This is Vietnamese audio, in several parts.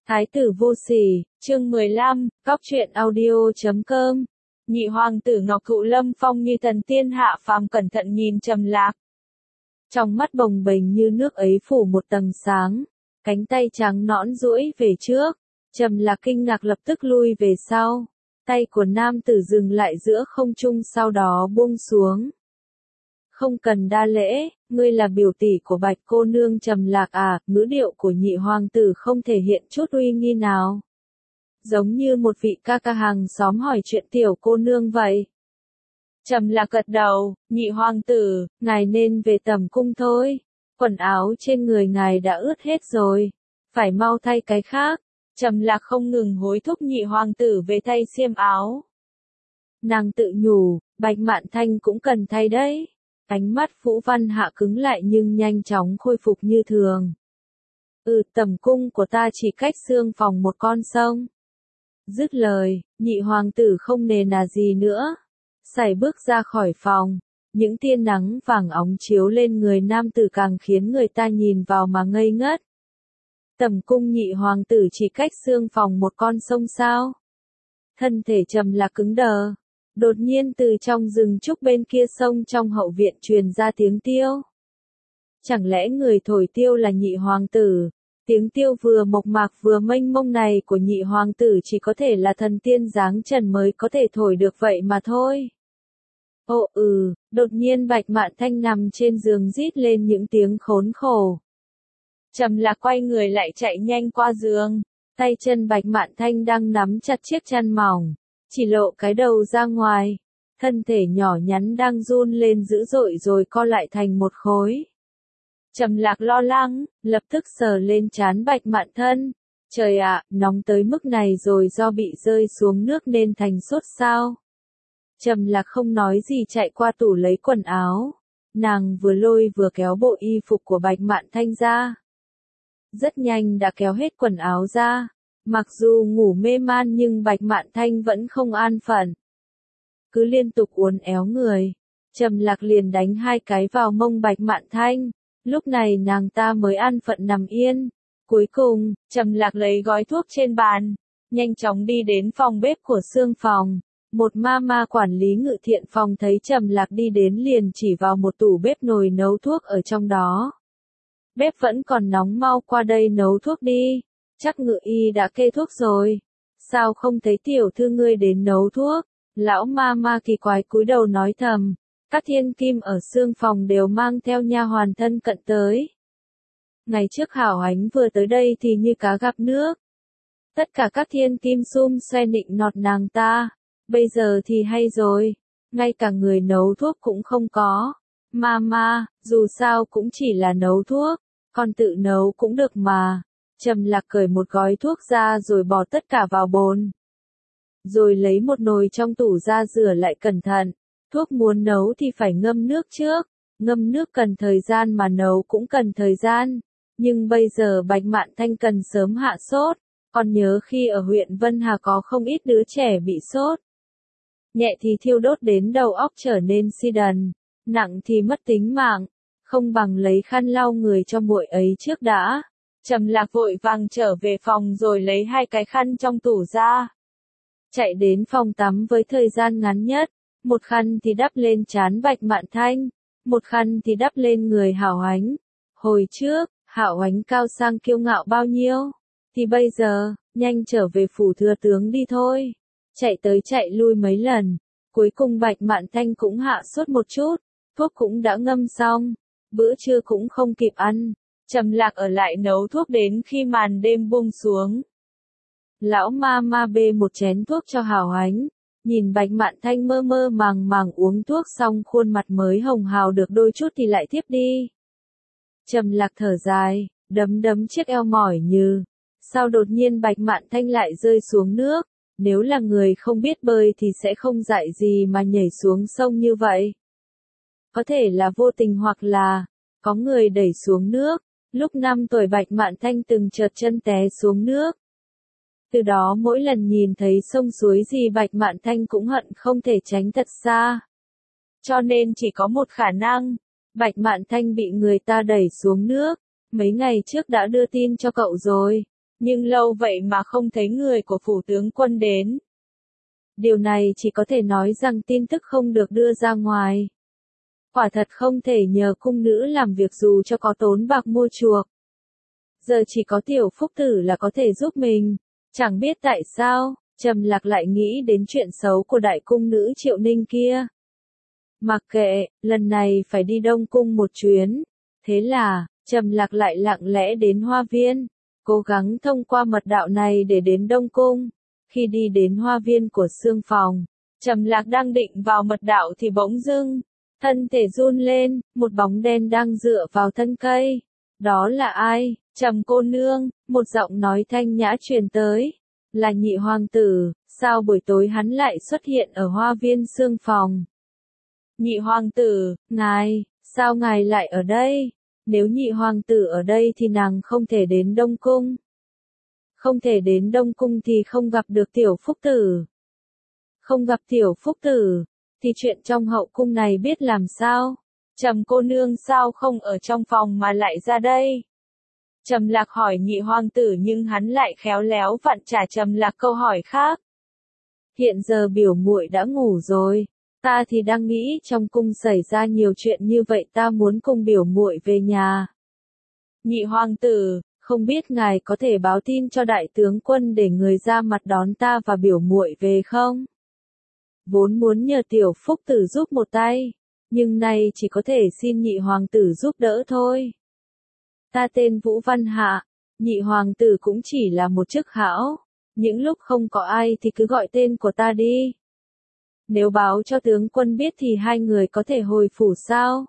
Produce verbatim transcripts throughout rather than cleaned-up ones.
Thái tử vô sỉ, chương mười lăm, góc truyện audio chấm com. Nhị hoàng tử Ngọc Thụ Lâm Phong như thần tiên hạ phàm cẩn thận nhìn Trầm Lạc. Trong mắt bồng bềnh như nước ấy phủ một tầng sáng, cánh tay trắng nõn duỗi về trước, Trầm Lạc kinh ngạc lập tức lui về sau, tay của nam tử dừng lại giữa không trung sau đó buông xuống. Không cần đa lễ, ngươi là biểu tỷ của Bạch cô nương Trầm Lạc à, ngữ điệu của nhị hoàng tử không thể hiện chút uy nghi nào. Giống như một vị ca ca hàng xóm hỏi chuyện tiểu cô nương vậy. Trầm Lạc gật đầu, nhị hoàng tử, ngài nên về tầm cung thôi. Quần áo trên người ngài đã ướt hết rồi, phải mau thay cái khác. Trầm Lạc không ngừng hối thúc nhị hoàng tử về thay xiêm áo. Nàng tự nhủ, Bạch Mạn Thanh cũng cần thay đấy. Ánh mắt Vũ Văn Hạ cứng lại nhưng nhanh chóng khôi phục như thường. Ừ, tầm cung của ta chỉ cách xương phòng một con sông. Dứt lời, nhị hoàng tử không nề nà gì nữa. Sải bước ra khỏi phòng, những tia nắng vàng óng chiếu lên người nam tử càng khiến người ta nhìn vào mà ngây ngất. Tầm cung nhị hoàng tử chỉ cách xương phòng một con sông sao? Thân thể Trầm Lạc cứng đờ. Đột nhiên từ trong rừng trúc bên kia sông trong hậu viện truyền ra tiếng tiêu. Chẳng lẽ người thổi tiêu là nhị hoàng tử? Tiếng tiêu vừa mộc mạc vừa mênh mông này của nhị hoàng tử chỉ có thể là thần tiên dáng trần mới có thể thổi được vậy mà thôi. Ồ ừ, đột nhiên Bạch Mạn Thanh nằm trên giường rít lên những tiếng khốn khổ. Trầm Lạc quay người lại chạy nhanh qua giường, tay chân Bạch Mạn Thanh đang nắm chặt chiếc chăn mỏng. Chỉ lộ cái đầu ra ngoài, thân thể nhỏ nhắn đang run lên dữ dội rồi co lại thành một khối. Trầm Lạc lo lắng, lập tức sờ lên trán Bạch Mạn Thân. Trời ạ, nóng tới mức này rồi do bị rơi xuống nước nên thành sốt sao? Trầm Lạc không nói gì chạy qua tủ lấy quần áo. Nàng vừa lôi vừa kéo bộ y phục của Bạch Mạn Thanh ra. Rất nhanh đã kéo hết quần áo ra. Mặc dù ngủ mê man nhưng Bạch Mạn Thanh vẫn không an phận. Cứ liên tục uốn éo người, Trầm Lạc liền đánh hai cái vào mông Bạch Mạn Thanh. Lúc này nàng ta mới an phận nằm yên. Cuối cùng, Trầm Lạc lấy gói thuốc trên bàn, nhanh chóng đi đến phòng bếp của xương phòng. Một ma ma quản lý ngự thiện phòng thấy Trầm Lạc đi đến liền chỉ vào một tủ bếp nồi nấu thuốc ở trong đó. Bếp vẫn còn nóng, mau qua đây nấu thuốc đi. Chắc ngự y đã kê thuốc rồi. Sao không thấy tiểu thư ngươi đến nấu thuốc? Lão ma ma kỳ quái cúi đầu nói thầm. Các thiên kim ở xương phòng đều mang theo nha hoàn thân cận tới. Ngày trước Hảo Ánh vừa tới đây thì như cá gặp nước. Tất cả các thiên kim sum xoe nịnh nọt nàng ta. Bây giờ thì hay rồi. Ngay cả người nấu thuốc cũng không có. Ma ma, dù sao cũng chỉ là nấu thuốc. Con tự nấu cũng được mà. Trầm Lạc cởi một gói thuốc ra rồi bỏ tất cả vào bồn. Rồi lấy một nồi trong tủ ra rửa lại cẩn thận. Thuốc muốn nấu thì phải ngâm nước trước. Ngâm nước cần thời gian mà nấu cũng cần thời gian. Nhưng bây giờ Bạch Mạn Thanh cần sớm hạ sốt. Còn nhớ khi ở huyện Vân Hà có không ít đứa trẻ bị sốt. Nhẹ thì thiêu đốt đến đầu óc trở nên si đần. Nặng thì mất tính mạng. Không bằng lấy khăn lau người cho muội ấy trước đã. Trầm Lạc vội vàng trở về phòng rồi lấy hai cái khăn trong tủ ra. Chạy đến phòng tắm với thời gian ngắn nhất. Một khăn thì đắp lên trán Bạch Mạn Thanh. Một khăn thì đắp lên người Hảo Ánh. Hồi trước, Hảo Ánh cao sang kiêu ngạo bao nhiêu. Thì bây giờ, nhanh trở về phủ thừa tướng đi thôi. Chạy tới chạy lui mấy lần. Cuối cùng Bạch Mạn Thanh cũng hạ sốt một chút. Thuốc cũng đã ngâm xong. Bữa trưa cũng không kịp ăn. Trầm Lạc ở lại nấu thuốc đến khi màn đêm buông xuống. Lão ma ma bê một chén thuốc cho Hảo Ánh. Nhìn Bạch Mạn Thanh mơ mơ màng màng uống thuốc xong khuôn mặt mới hồng hào được đôi chút thì lại thiếp đi. Trầm Lạc thở dài, đấm đấm chiếc eo mỏi như. Sao đột nhiên Bạch Mạn Thanh lại rơi xuống nước? Nếu là người không biết bơi thì sẽ không dại gì mà nhảy xuống sông như vậy. Có thể là vô tình hoặc là có người đẩy xuống nước. Lúc năm tuổi Bạch Mạn Thanh từng trượt chân té xuống nước. Từ đó mỗi lần nhìn thấy sông suối gì Bạch Mạn Thanh cũng hận không thể tránh thật xa. Cho nên chỉ có một khả năng, Bạch Mạn Thanh bị người ta đẩy xuống nước. Mấy ngày trước đã đưa tin cho cậu rồi. nhưng lâu vậy mà không thấy người của phủ tướng quân đến. Điều này chỉ có thể nói rằng tin tức không được đưa ra ngoài. Quả thật không thể nhờ cung nữ làm việc dù cho có tốn bạc mua chuộc. Giờ chỉ có tiểu phúc tử là có thể giúp mình. Chẳng biết tại sao, Trầm Lạc lại nghĩ đến chuyện xấu của đại cung nữ Triệu Ninh kia. Mặc kệ, lần này phải đi Đông Cung một chuyến. Thế là, Trầm Lạc lại lặng lẽ đến Hoa Viên, cố gắng thông qua mật đạo này để đến Đông Cung. Khi đi đến Hoa Viên của Sương Phòng, Trầm Lạc đang định vào mật đạo thì bỗng dưng, thân thể run lên, một bóng đen đang dựa vào thân cây. Đó là ai? Trầm cô nương, một giọng nói thanh nhã truyền tới. Là nhị hoàng tử, sao buổi tối hắn lại xuất hiện ở Hoa Viên Sương Phòng? Nhị hoàng tử, ngài, sao ngài lại ở đây? Nếu nhị hoàng tử ở đây thì nàng không thể đến Đông Cung. Không thể đến Đông Cung thì không gặp được tiểu phúc tử. Không gặp tiểu phúc tử, thì chuyện trong hậu cung này biết làm sao? Trầm cô nương sao không ở trong phòng mà lại ra đây? Trầm Lạc hỏi nhị hoàng tử nhưng hắn lại khéo léo vặn trả Trầm Lạc câu hỏi khác. Hiện giờ biểu muội đã ngủ rồi, ta thì đang nghĩ trong cung xảy ra nhiều chuyện như vậy ta muốn cùng biểu muội về nhà. Nhị hoàng tử, không biết ngài có thể báo tin cho đại tướng quân để người ra mặt đón ta và biểu muội về không? Vốn muốn nhờ tiểu phúc tử giúp một tay, nhưng nay chỉ có thể xin nhị hoàng tử giúp đỡ thôi. Ta tên Vũ Văn Hạ, nhị hoàng tử cũng chỉ là một chức hão, những lúc không có ai thì cứ gọi tên của ta đi. Nếu báo cho tướng quân biết thì hai người có thể hồi phủ sao?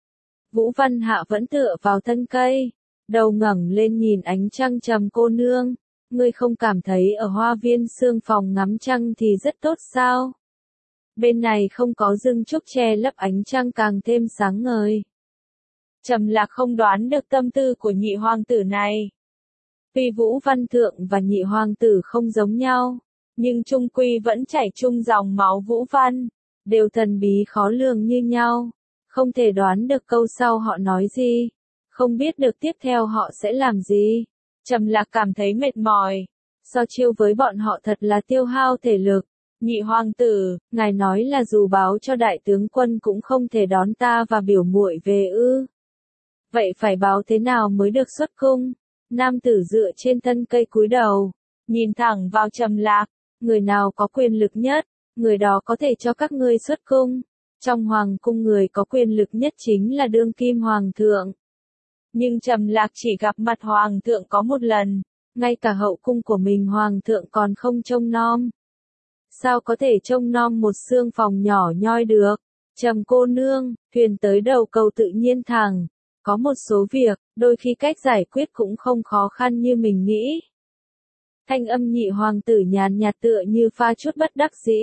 Vũ Văn Hạ vẫn tựa vào thân cây, đầu ngẩng lên nhìn ánh trăng. Trầm cô nương, ngươi không cảm thấy ở Hoa Viên Sương Phòng ngắm trăng thì rất tốt sao? Bên này không có rừng trúc che lấp ánh trăng càng thêm sáng ngời. Trầm Lạc không đoán được tâm tư của nhị hoàng tử này. Tuy Vũ Văn Thượng và nhị hoàng tử không giống nhau, nhưng chung quy vẫn chảy chung dòng máu Vũ Văn, đều thần bí khó lường như nhau, không thể đoán được câu sau họ nói gì, không biết được tiếp theo họ sẽ làm gì. Trầm Lạc cảm thấy mệt mỏi, so chiêu với bọn họ thật là tiêu hao thể lực. Nhị hoàng tử, ngài nói là dù báo cho đại tướng quân cũng không thể đón ta và biểu muội về ư? Vậy phải báo thế nào mới được xuất cung? Nam tử dựa trên thân cây cúi đầu, nhìn thẳng vào Trầm Lạc, người nào có quyền lực nhất, người đó có thể cho các ngươi xuất cung. Trong hoàng cung người có quyền lực nhất chính là đương kim hoàng thượng. Nhưng Trầm Lạc chỉ gặp mặt hoàng thượng có một lần, ngay cả hậu cung của mình hoàng thượng còn không trông nom. Sao có thể trông nom một Sương Phòng nhỏ nhoi được? Trầm cô nương, thuyền tới đầu cầu tự nhiên thẳng. Có một số việc, đôi khi cách giải quyết cũng không khó khăn như mình nghĩ. Thanh âm nhị hoàng tử nhàn nhạt tựa như pha chút bất đắc dĩ.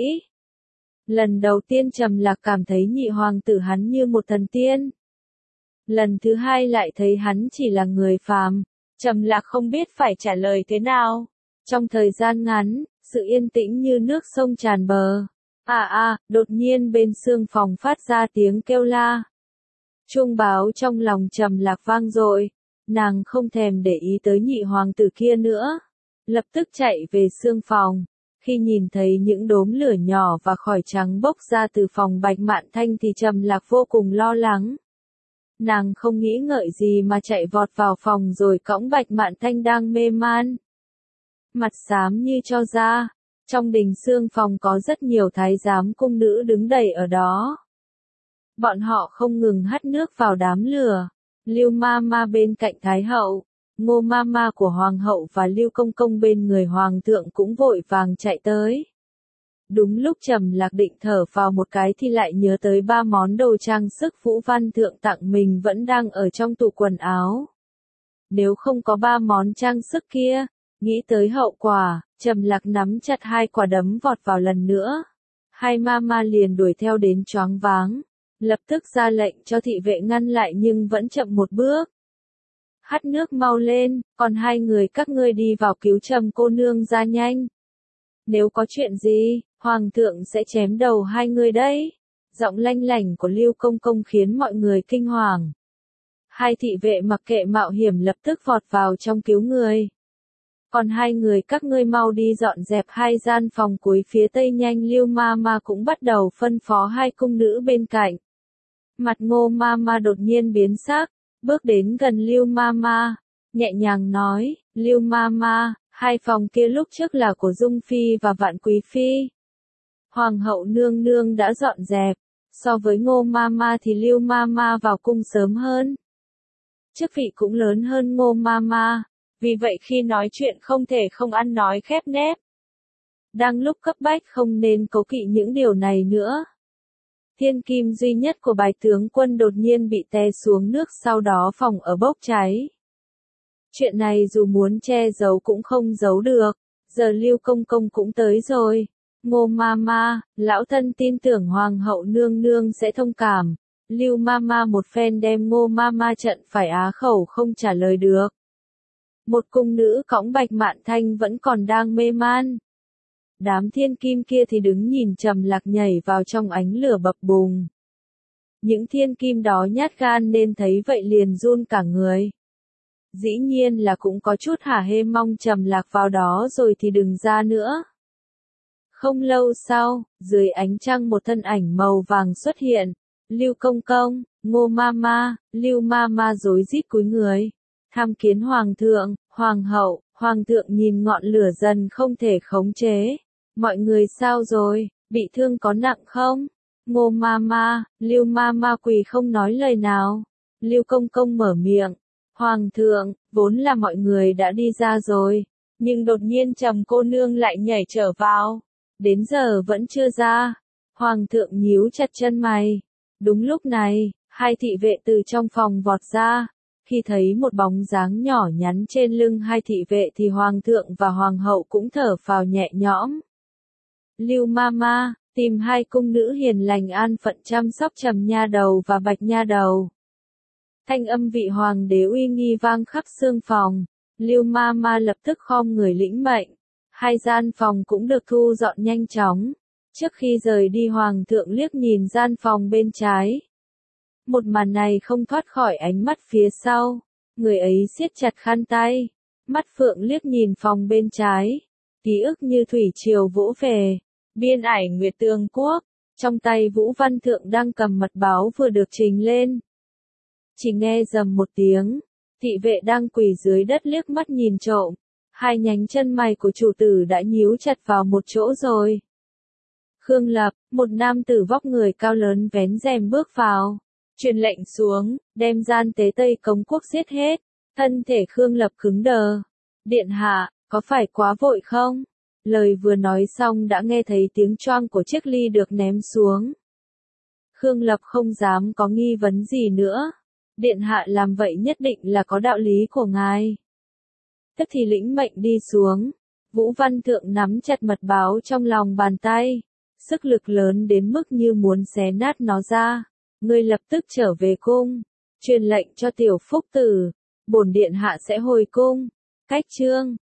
Lần đầu tiên Trầm Lạc cảm thấy nhị hoàng tử hắn như một thần tiên. Lần thứ hai lại thấy hắn chỉ là người phàm. Trầm Lạc không biết phải trả lời thế nào. Trong thời gian ngắn, sự yên tĩnh như nước sông tràn bờ. À à, đột nhiên bên Sương Phòng phát ra tiếng kêu la. Chuông báo trong lòng Trầm Lạc vang dội, nàng không thèm để ý tới nhị hoàng tử kia nữa, lập tức chạy về Sương Phòng. Khi nhìn thấy những đốm lửa nhỏ và khói trắng bốc ra từ phòng Bạch Mạn Thanh thì Trầm Lạc vô cùng lo lắng. Nàng không nghĩ ngợi gì mà chạy vọt vào phòng rồi cõng Bạch Mạn Thanh đang mê man, mặt xám như tro ra. Trong đình Sương Phòng có rất nhiều thái giám cung nữ đứng đầy ở đó. Bọn họ không ngừng hắt nước vào đám lửa. Lưu ma ma bên cạnh Thái hậu, Ngô ma ma của Hoàng hậu và Lưu công công bên người Hoàng thượng cũng vội vàng chạy tới. Đúng lúc Trầm Lạc định thở vào một cái thì lại nhớ tới ba món đồ trang sức Vũ Văn Thượng tặng mình vẫn đang ở trong tủ quần áo. Nếu không có ba món trang sức kia, nghĩ tới hậu quả, Trầm Lạc nắm chặt hai quả đấm vọt vào lần nữa. Hai ma ma liền đuổi theo đến choáng váng. Lập tức ra lệnh cho thị vệ ngăn lại nhưng vẫn chậm một bước. Hắt nước mau lên, còn hai người các ngươi đi vào cứu Trầm cô nương ra nhanh. Nếu có chuyện gì, hoàng thượng sẽ chém đầu hai người đấy. Giọng lanh lảnh của Lưu công công khiến mọi người kinh hoàng. Hai thị vệ mặc kệ mạo hiểm lập tức vọt vào trong cứu người. Còn hai người các ngươi mau đi dọn dẹp hai gian phòng cuối phía tây nhanh. Lưu ma ma cũng bắt đầu phân phó hai cung nữ bên cạnh. Mặt Ngô ma ma đột nhiên biến sắc, bước đến gần Lưu ma ma, nhẹ nhàng nói, Lưu ma ma, hai phòng kia lúc trước là của Dung Phi và Vạn Quý Phi. Hoàng hậu nương nương đã dọn dẹp, so với Ngô ma ma thì Lưu ma ma vào cung sớm hơn. Chức vị cũng lớn hơn Ngô ma ma, vì vậy khi nói chuyện không thể không ăn nói khép nép. Đang lúc cấp bách không nên cố kỵ những điều này nữa. Thiên kim duy nhất của Bạch tướng quân đột nhiên bị té xuống nước, sau đó phòng ở bốc cháy. Chuyện này dù muốn che giấu cũng không giấu được, giờ Lưu công công cũng tới rồi. Ngô ma ma, lão thân tin tưởng hoàng hậu nương nương sẽ thông cảm. Lưu ma ma một phen đem Ngô ma ma trận phải á khẩu không trả lời được. Một cung nữ cõng Bạch Mạn Thanh vẫn còn đang mê man. Đám thiên kim kia thì đứng nhìn Trầm Lạc nhảy vào trong ánh lửa bập bùng. Những thiên kim đó nhát gan nên thấy vậy liền run cả người. Dĩ nhiên là cũng có chút hả hê mong Trầm Lạc vào đó rồi thì đừng ra nữa. Không lâu sau, dưới ánh trăng một thân ảnh màu vàng xuất hiện. Lưu công công, Ngô ma ma, Lưu ma ma rối rít cúi người. Tham kiến hoàng thượng, hoàng hậu. Hoàng thượng nhìn ngọn lửa dần không thể khống chế. Mọi người sao rồi, bị thương có nặng không? Ngô ma ma, Lưu ma ma quỳ không nói lời nào. Lưu công công mở miệng. Hoàng thượng, vốn là mọi người đã đi ra rồi, nhưng đột nhiên Trầm cô nương lại nhảy trở vào. Đến giờ vẫn chưa ra. Hoàng thượng nhíu chặt chân mày. Đúng lúc này, hai thị vệ từ trong phòng vọt ra. Khi thấy một bóng dáng nhỏ nhắn trên lưng hai thị vệ thì hoàng thượng và hoàng hậu cũng thở phào nhẹ nhõm. Lưu ma ma, tìm hai cung nữ hiền lành an phận chăm sóc Trầm nha đầu và Bạch nha đầu. Thanh âm vị hoàng đế uy nghi vang khắp xương phòng. Lưu ma ma lập tức khom người lĩnh mệnh. Hai gian phòng cũng được thu dọn nhanh chóng. Trước khi rời đi hoàng thượng liếc nhìn gian phòng bên trái. Một màn này không thoát khỏi ánh mắt phía sau. Người ấy siết chặt khăn tay. Mắt phượng liếc nhìn phòng bên trái. Ký ức như thủy triều vỗ về. Biên ải Nguyệt Tường Quốc. Trong tay Vũ Văn Thượng đang cầm mật báo vừa được trình lên. Chỉ nghe rầm một tiếng. Thị vệ đang quỳ dưới đất liếc mắt nhìn trộm. Hai nhánh chân mày của chủ tử đã nhíu chặt vào một chỗ rồi. Khương Lập, một nam tử vóc người cao lớn vén rèm bước vào. Truyền lệnh xuống, đem gian tế Tây Cống Quốc giết hết. Thân thể Khương Lập cứng đờ. Điện hạ, có phải quá vội không? Lời vừa nói xong đã nghe thấy tiếng choang của chiếc ly được ném xuống. Khương Lập không dám có nghi vấn gì nữa. Điện hạ làm vậy nhất định là có đạo lý của ngài. Tức thì lĩnh mệnh đi xuống. Vũ Văn Thượng nắm chặt mật báo trong lòng bàn tay. Sức lực lớn đến mức như muốn xé nát nó ra. Ngươi lập tức trở về cung. Truyền lệnh cho tiểu phúc tử. Bổn điện hạ sẽ hồi cung. Cách chương.